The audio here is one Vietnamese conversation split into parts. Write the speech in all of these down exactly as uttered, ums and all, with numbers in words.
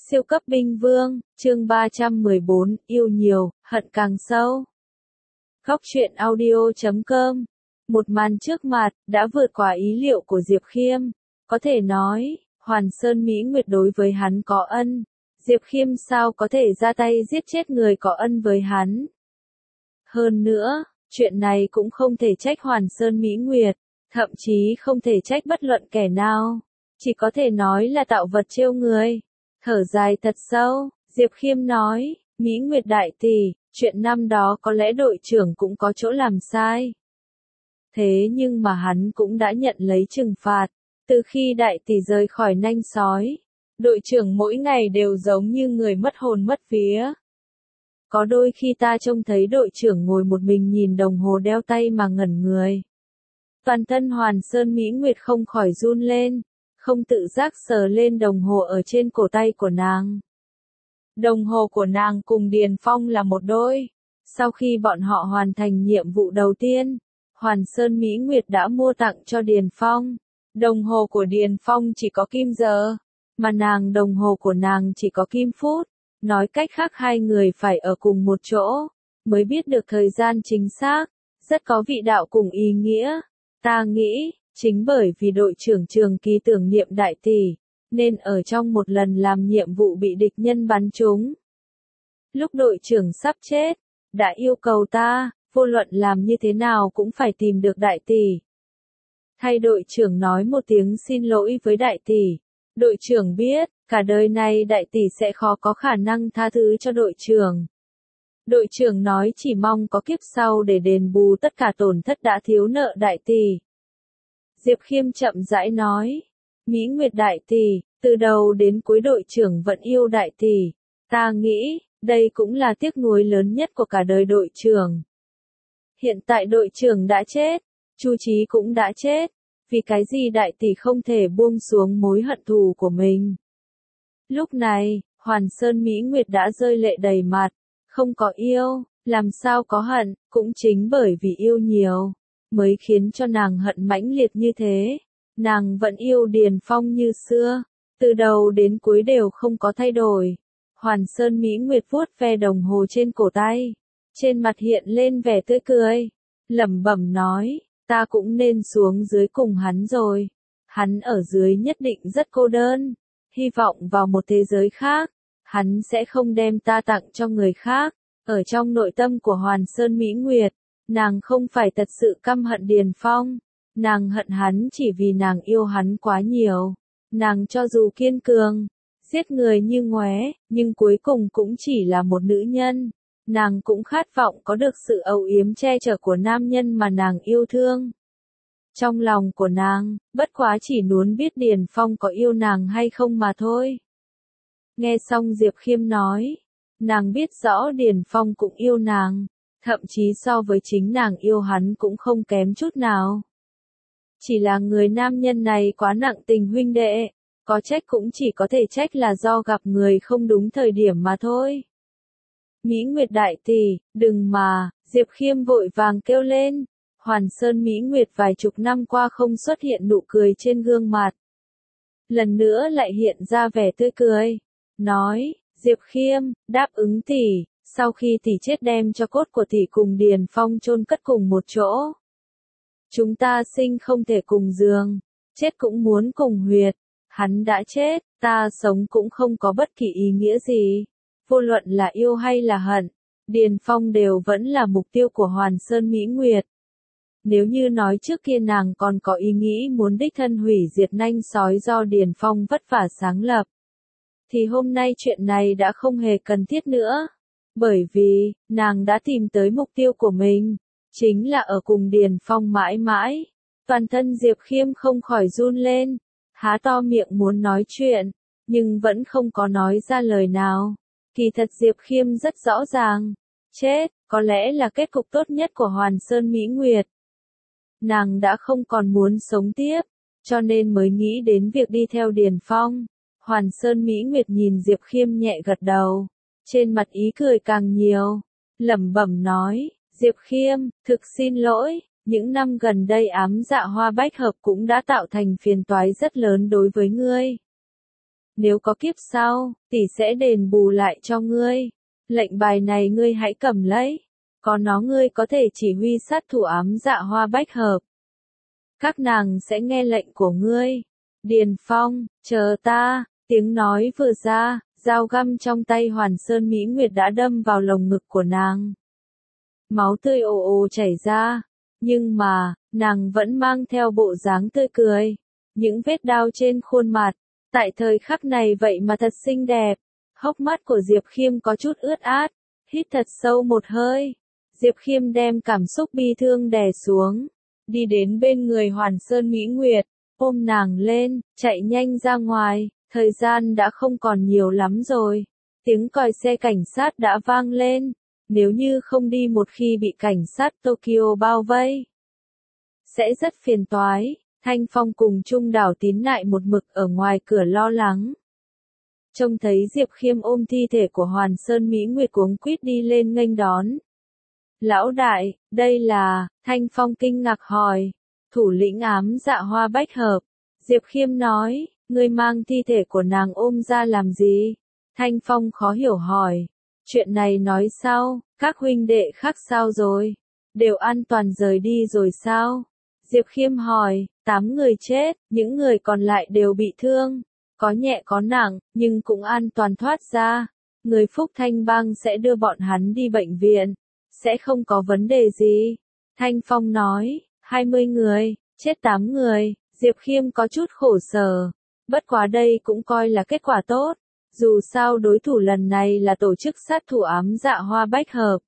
Siêu cấp binh vương, chương ba trăm mười bốn, yêu nhiều, hận càng sâu. Góc truyện audio chấm com. Một màn trước mặt, đã vượt qua ý liệu của Diệp Khiêm. Có thể nói, Hoàn Sơn Mỹ Nguyệt đối với hắn có ân. Diệp Khiêm sao có thể ra tay giết chết người có ân với hắn. Hơn nữa, chuyện này cũng không thể trách Hoàn Sơn Mỹ Nguyệt, thậm chí không thể trách bất luận kẻ nào. Chỉ có thể nói là tạo vật trêu người. Thở dài thật sâu, Diệp Khiêm nói, Mỹ Nguyệt đại tỷ, chuyện năm đó có lẽ đội trưởng cũng có chỗ làm sai. Thế nhưng mà hắn cũng đã nhận lấy trừng phạt, từ khi đại tỷ rời khỏi nanh sói, đội trưởng mỗi ngày đều giống như người mất hồn mất vía. Có đôi khi ta trông thấy đội trưởng ngồi một mình nhìn đồng hồ đeo tay mà ngẩn người. Toàn thân Hoàn Sơn Mỹ Nguyệt không khỏi run lên. Không tự giác sờ lên đồng hồ ở trên cổ tay của nàng. Đồng hồ của nàng cùng Điền Phong là một đôi. Sau khi bọn họ hoàn thành nhiệm vụ đầu tiên, Hoàn Sơn Mỹ Nguyệt đã mua tặng cho Điền Phong. Đồng hồ của Điền Phong chỉ có kim giờ, mà nàng đồng hồ của nàng chỉ có kim phút. Nói cách khác hai người phải ở cùng một chỗ, mới biết được thời gian chính xác, rất có vị đạo cùng ý nghĩa. Ta nghĩ, chính bởi vì đội trưởng Trường Kỳ tưởng niệm đại tỷ, nên ở trong một lần làm nhiệm vụ bị địch nhân bắn trúng. Lúc đội trưởng sắp chết, đã yêu cầu ta, vô luận làm như thế nào cũng phải tìm được đại tỷ. Thay đội trưởng nói một tiếng xin lỗi với đại tỷ. Đội trưởng biết, cả đời này đại tỷ sẽ khó có khả năng tha thứ cho đội trưởng. Đội trưởng nói chỉ mong có kiếp sau để đền bù tất cả tổn thất đã thiếu nợ đại tỷ. Diệp Khiêm chậm rãi nói, Mỹ Nguyệt đại tỷ, từ đầu đến cuối đội trưởng vẫn yêu đại tỷ. Ta nghĩ, đây cũng là tiếc nuối lớn nhất của cả đời đội trưởng. Hiện tại đội trưởng đã chết, Chu Chí cũng đã chết, vì cái gì đại tỷ không thể buông xuống mối hận thù của mình. Lúc này, Hoàn Sơn Mỹ Nguyệt đã rơi lệ đầy mặt, không có yêu, làm sao có hận, cũng chính bởi vì yêu nhiều, mới khiến cho nàng hận mãnh liệt như thế. Nàng vẫn yêu Điền Phong như xưa, từ đầu đến cuối đều không có thay đổi. Hoàn Sơn Mỹ Nguyệt vuốt ve đồng hồ trên cổ tay, trên mặt hiện lên vẻ tươi cười, lẩm bẩm nói, ta cũng nên xuống dưới cùng hắn rồi. Hắn ở dưới nhất định rất cô đơn, hy vọng vào một thế giới khác, hắn sẽ không đem ta tặng cho người khác. Ở trong nội tâm của Hoàn Sơn Mỹ Nguyệt, nàng không phải thật sự căm hận Điền Phong, nàng hận hắn chỉ vì nàng yêu hắn quá nhiều. Nàng cho dù kiên cường, giết người như ngoé, nhưng cuối cùng cũng chỉ là một nữ nhân. Nàng cũng khát vọng có được sự âu yếm che chở của nam nhân mà nàng yêu thương. Trong lòng của nàng, bất quá chỉ muốn biết Điền Phong có yêu nàng hay không mà thôi. Nghe xong Diệp Khiêm nói, nàng biết rõ Điền Phong cũng yêu nàng, thậm chí so với chính nàng yêu hắn cũng không kém chút nào. Chỉ là người nam nhân này quá nặng tình huynh đệ, có trách cũng chỉ có thể trách là do gặp người không đúng thời điểm mà thôi. Mỹ Nguyệt đại tỷ, đừng mà, Diệp Khiêm vội vàng kêu lên. Hoàn Sơn Mỹ Nguyệt vài chục năm qua không xuất hiện nụ cười trên gương mặt. Lần nữa lại hiện ra vẻ tươi cười. Nói, Diệp Khiêm, đáp ứng tỷ, sau khi tỷ chết đem cho cốt của tỷ cùng Điền Phong chôn cất cùng một chỗ. Chúng ta sinh không thể cùng giường, chết cũng muốn cùng huyệt. Hắn đã chết, ta sống cũng không có bất kỳ ý nghĩa gì. Vô luận là yêu hay là hận, Điền Phong đều vẫn là mục tiêu của Hoàn Sơn Mỹ Nguyệt. Nếu như nói trước kia nàng còn có ý nghĩ muốn đích thân hủy diệt nanh sói do Điền Phong vất vả sáng lập, thì hôm nay chuyện này đã không hề cần thiết nữa. Bởi vì, nàng đã tìm tới mục tiêu của mình, chính là ở cùng Điền Phong mãi mãi. Toàn thân Diệp Khiêm không khỏi run lên, há to miệng muốn nói chuyện, nhưng vẫn không có nói ra lời nào. Kỳ thật Diệp Khiêm rất rõ ràng, chết, có lẽ là kết cục tốt nhất của Hoàn Sơn Mỹ Nguyệt. Nàng đã không còn muốn sống tiếp, cho nên mới nghĩ đến việc đi theo Điền Phong. Hoàn Sơn Mỹ Nguyệt nhìn Diệp Khiêm nhẹ gật đầu, trên mặt ý cười càng nhiều, lẩm bẩm nói, Diệp Khiêm, thực xin lỗi, những năm gần đây ám dạ hoa bách hợp cũng đã tạo thành phiền toái rất lớn đối với ngươi. nếu có kiếp sau, tỷ sẽ đền bù lại cho ngươi. Lệnh bài này ngươi hãy cầm lấy. Có nó ngươi có thể chỉ huy sát thủ ám dạ hoa bách hợp. Các nàng sẽ nghe lệnh của ngươi. Điền Phong, chờ ta, tiếng nói vừa ra, dao găm trong tay Hoàn Sơn Mỹ Nguyệt đã đâm vào lồng ngực của nàng. Máu tươi ồ ồ chảy ra, nhưng mà, nàng vẫn mang theo bộ dáng tươi cười. Những vết đao trên khuôn mặt, tại thời khắc này vậy mà thật xinh đẹp. Hốc mắt của Diệp Khiêm có chút ướt át, hít thật sâu một hơi. Diệp Khiêm đem cảm xúc bi thương đè xuống, đi đến bên người Hoàn Sơn Mỹ Nguyệt, ôm nàng lên, chạy nhanh ra ngoài, thời gian đã không còn nhiều lắm rồi. Tiếng còi xe cảnh sát đã vang lên, nếu như không đi một khi bị cảnh sát Tokyo bao vây, sẽ rất phiền toái. Thanh Phong cùng Trung Đảo Tín Nại một mực ở ngoài cửa lo lắng. Trông thấy Diệp Khiêm ôm thi thể của Hoàn Sơn Mỹ Nguyệt cuống quýt đi lên nghênh đón. Lão đại, đây là, Thanh Phong kinh ngạc hỏi, thủ lĩnh ám dạ hoa bách hợp. Diệp Khiêm nói, ngươi mang thi thể của nàng ôm ra làm gì? Thanh Phong khó hiểu hỏi, chuyện này nói sau, các huynh đệ khác sao rồi? Đều an toàn rời đi rồi sao? Diệp Khiêm hỏi, tám người chết, những người còn lại đều bị thương, có nhẹ có nặng, nhưng cũng an toàn thoát ra. Người Phúc Thanh Bang sẽ đưa bọn hắn đi bệnh viện, sẽ không có vấn đề gì. Thanh Phong nói, hai mươi người, chết tám người, Diệp Khiêm có chút khổ sở. Bất quá đây cũng coi là kết quả tốt, dù sao đối thủ lần này là tổ chức sát thủ ám dạ hoa bách hợp.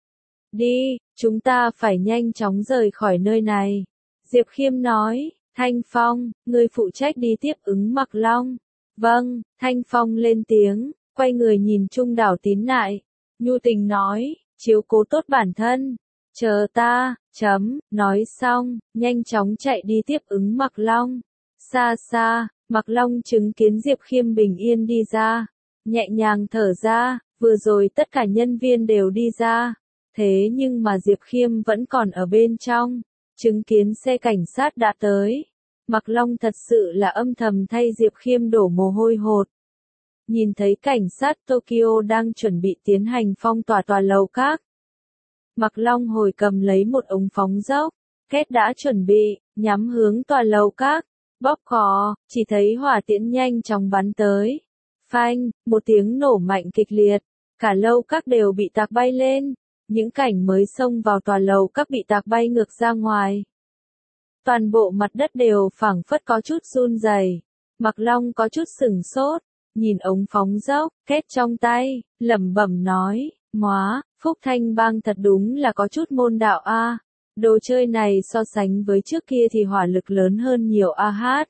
Đi, chúng ta phải nhanh chóng rời khỏi nơi này. Diệp Khiêm nói, Thanh Phong, ngươi phụ trách đi tiếp ứng Mặc Long. Vâng, Thanh Phong lên tiếng, quay người nhìn Trung Đảo Tín Nại. Nhu tình nói, chiếu cố tốt bản thân. Chờ ta, chấm, nói xong, nhanh chóng chạy đi tiếp ứng Mặc Long. Xa xa, Mặc Long chứng kiến Diệp Khiêm bình yên đi ra. Nhẹ nhàng thở ra, vừa rồi tất cả nhân viên đều đi ra. Thế nhưng mà Diệp Khiêm vẫn còn ở bên trong. Chứng kiến xe cảnh sát đã tới. Mặc Long thật sự là âm thầm thay Diệp Khiêm đổ mồ hôi hột. Nhìn thấy cảnh sát Tokyo đang chuẩn bị tiến hành phong tỏa tòa lầu các. Mặc Long hồi cầm lấy một ống phóng dốc, két đã chuẩn bị, nhắm hướng tòa lầu các. Bóp cò, chỉ thấy hỏa tiễn nhanh chóng bắn tới. Phanh, một tiếng nổ mạnh kịch liệt. Cả lầu các đều bị tạc bay lên. Những cảnh mới xông vào tòa lầu các bị tạc bay ngược ra ngoài. Toàn bộ mặt đất đều phảng phất có chút run rẩy. Mặc Long có chút sửng sốt, nhìn ống phóng dốc, két trong tay, lẩm bẩm nói, móa, Phúc Thanh Bang thật đúng là có chút môn đạo a. Đồ chơi này so sánh với trước kia thì hỏa lực lớn hơn nhiều a hát.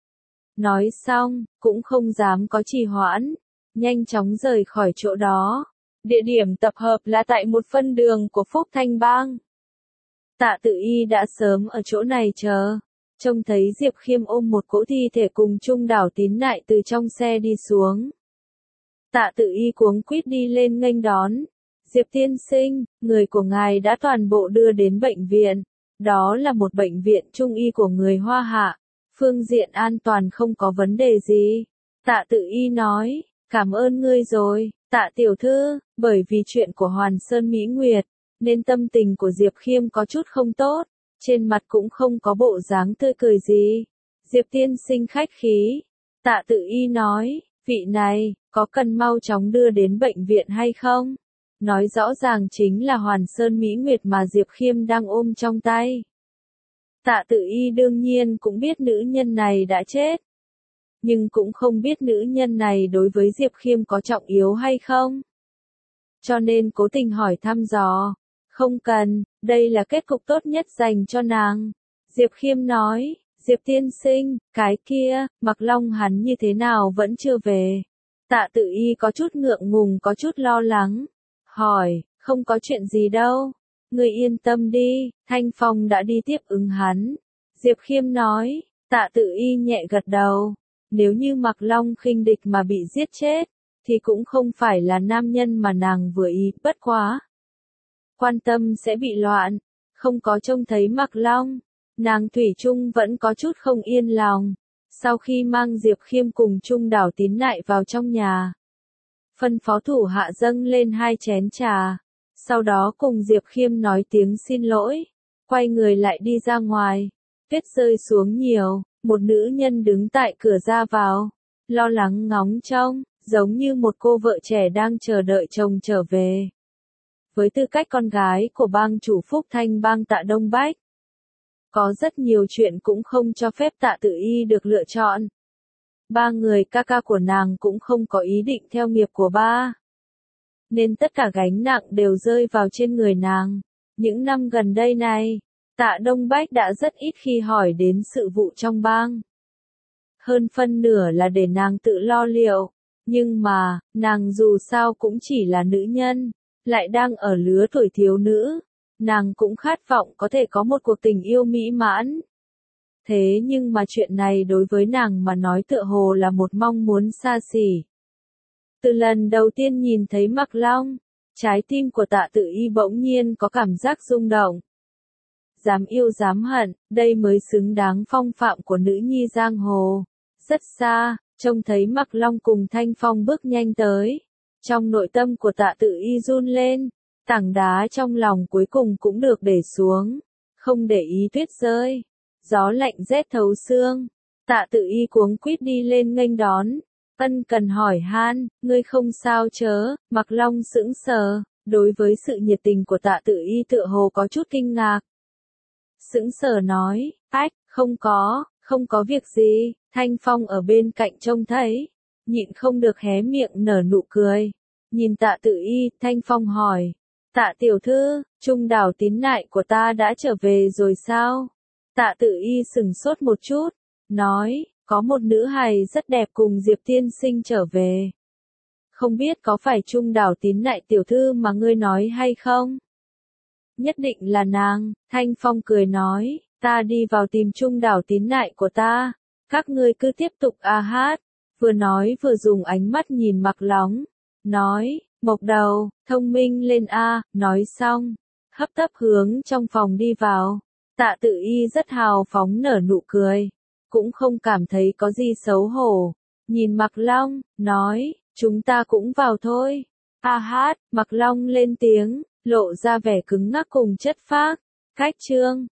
Nói xong, cũng không dám có trì hoãn, nhanh chóng rời khỏi chỗ đó. Địa điểm tập hợp là tại một phân đường của Phúc Thanh Bang. Tạ Tự Y đã sớm ở chỗ này chờ, trông thấy Diệp Khiêm ôm một cỗ thi thể cùng Trung Đảo Tín Nại từ trong xe đi xuống. Tạ Tự Y cuống quýt đi lên nghênh đón. Diệp tiên sinh, người của ngài đã toàn bộ đưa đến bệnh viện. Đó là một bệnh viện trung y của người Hoa Hạ. Phương diện an toàn không có vấn đề gì. Tạ Tự Y nói, cảm ơn ngươi rồi, Tạ tiểu thư, bởi vì chuyện của Hoàn Sơn Mỹ Nguyệt, nên tâm tình của Diệp Khiêm có chút không tốt, trên mặt cũng không có bộ dáng tươi cười gì. Diệp tiên sinh khách khí. Tạ Tự Y nói, vị này, có cần mau chóng đưa đến bệnh viện hay không? Nói rõ ràng chính là Hoàn Sơn Mỹ Nguyệt mà Diệp Khiêm đang ôm trong tay. Tạ Tự Y đương nhiên cũng biết nữ nhân này đã chết. Nhưng cũng không biết nữ nhân này đối với Diệp Khiêm có trọng yếu hay không. Cho nên cố tình hỏi thăm dò. Không cần, đây là kết cục tốt nhất dành cho nàng. Diệp Khiêm nói, Diệp tiên sinh, cái kia, Mặc Long hắn như thế nào vẫn chưa về. Tạ Tự Y có chút ngượng ngùng có chút lo lắng. Hỏi, không có chuyện gì đâu. Ngươi yên tâm đi, Thanh Phong đã đi tiếp ứng hắn. Diệp Khiêm nói, Tạ Tự Y nhẹ gật đầu. Nếu như Mặc Long khinh địch mà bị giết chết, thì cũng không phải là nam nhân mà nàng vừa ý, bất quá. Quan tâm sẽ bị loạn, không có trông thấy Mặc Long, nàng thủy chung vẫn có chút không yên lòng. Sau khi mang Diệp Khiêm cùng Trung Đảo Tín Nại vào trong nhà, phân phó thủ hạ dâng lên hai chén trà, sau đó cùng Diệp Khiêm nói tiếng xin lỗi, quay người lại đi ra ngoài. Tuyết rơi xuống nhiều, một nữ nhân đứng tại cửa ra vào, lo lắng ngóng trông, giống như một cô vợ trẻ đang chờ đợi chồng trở về. Với tư cách con gái của bang chủ Phúc Thanh bang Tạ Đông Bách, có rất nhiều chuyện cũng không cho phép Tạ Tự Y được lựa chọn. Ba người ca ca của nàng cũng không có ý định theo nghiệp của ba, nên tất cả gánh nặng đều rơi vào trên người nàng. Những năm gần đây này, Tạ Đông Bách đã rất ít khi hỏi đến sự vụ trong bang. Hơn phân nửa là để nàng tự lo liệu, nhưng mà, nàng dù sao cũng chỉ là nữ nhân, lại đang ở lứa tuổi thiếu nữ, nàng cũng khát vọng có thể có một cuộc tình yêu mỹ mãn. Thế nhưng mà chuyện này đối với nàng mà nói tựa hồ là một mong muốn xa xỉ. Từ lần đầu tiên nhìn thấy Mặc Long, trái tim của Tạ Tự Y bỗng nhiên có cảm giác rung động. Dám yêu dám hận, đây mới xứng đáng phong phạm của nữ nhi giang hồ. Rất xa, trông thấy Mặc Long cùng Thanh Phong bước nhanh tới. Trong nội tâm của Tạ Tự Y run lên, tảng đá trong lòng cuối cùng cũng được để xuống, không để ý tuyết rơi. Gió lạnh rét thấu xương, Tạ Tự Y cuống quýt đi lên nghênh đón. Ân cần hỏi han, ngươi không sao chớ? Mặc Long sững sờ, đối với sự nhiệt tình của Tạ Tự Y tựa hồ có chút kinh ngạc. Sững sờ nói, ách, không có, không có việc gì. Thanh Phong ở bên cạnh trông thấy, nhịn không được hé miệng nở nụ cười. Nhìn Tạ Tự Y, Thanh Phong hỏi, Tạ tiểu thư, Trung Đảo Tín Nại của ta đã trở về rồi sao? Tạ Tự Y sừng sốt một chút, nói, có một nữ hài rất đẹp cùng Diệp tiên sinh trở về. Không biết có phải Trung Đảo Tín Nại tiểu thư mà ngươi nói hay không? Nhất định là nàng. Thanh Phong cười nói, ta đi vào tìm Trung Đảo Tín Nại của ta, các ngươi cứ tiếp tục a hát. Vừa nói vừa dùng ánh mắt nhìn Mặc Long, nói, Mộc Đầu, thông minh lên a. Nói xong, hấp tấp hướng trong phòng đi vào. Tạ Tự Y rất hào phóng nở nụ cười, cũng không cảm thấy có gì xấu hổ. Nhìn Mặc Long, nói, chúng ta cũng vào thôi. A hát, Mặc Long lên tiếng, lộ ra vẻ cứng ngắc cùng chất phác. Cách chương